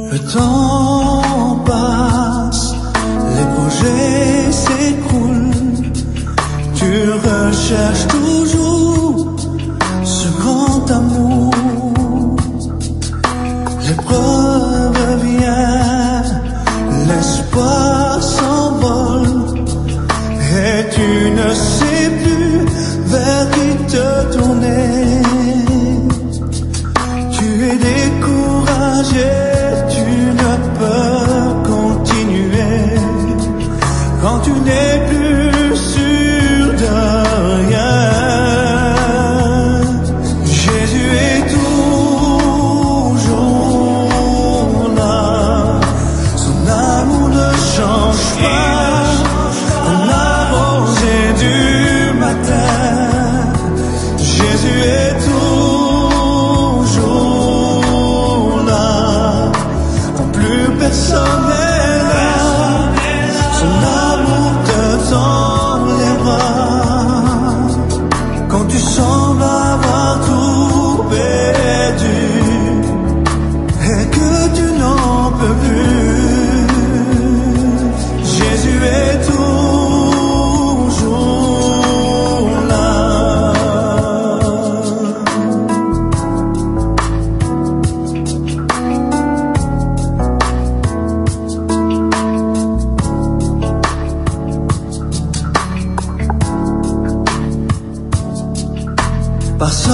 Le temps passe, les projets s'écroulent. Tu recherches toujours ce grand amour. L'épreuve vient, l'espoir s'envole, et tu ne sais plus vers qui te tourner. Tu es découragé, tu ne peux continuer quand tu n'es plus sûr de rien. Jésus est toujours là, son amour ne change pas, comme la rosée du matin. Jésus est toujours là, quand plus personne n'est là. Son amour te tend les bras, quand tu sembles avoir tout perdu et que tu n'en peux plus. Jésus est toujours là. Par sa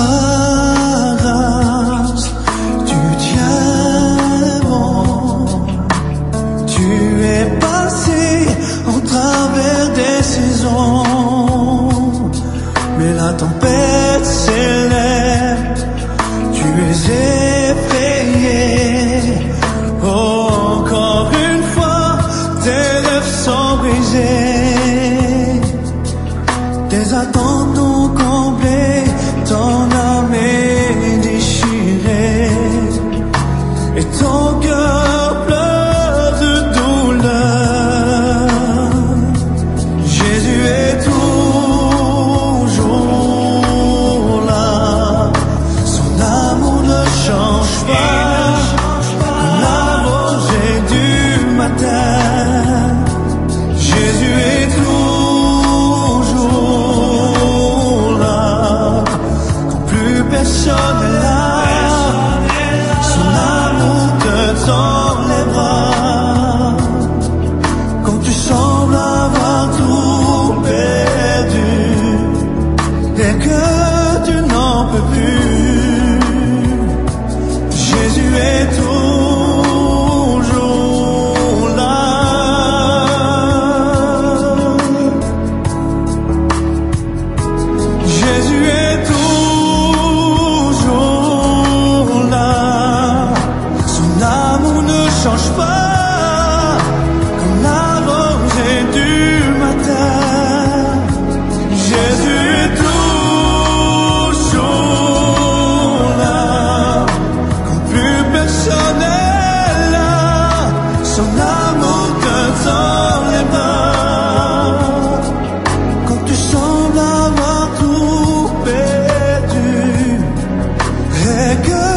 grâce, tu tiens bon. Tu es passé au travers des saisons, mais la tempête s'élève, tu es effrayé. Oh, encore une fois, tes rêves sont brisés, tes attentes ont comblé, ton âme est déchirée, et ton cœur pleure de douleur. Jésus est toujours là, son amour ne change pas, comme la rosée du matin. Jésus est toujours là, quand plus personne n'est là. Son amour te tend les bras, quand tu sembles avoir tout perdu et que tu n'en peux plus. Jésus est toujours là. Jésus est toujours là, son amour ne change pas, comme la rosée du matin. Jésus est toujours là, quand plus personne n'est là. Son amour te tend les bras, quand tu sembles avoir tout perdu et que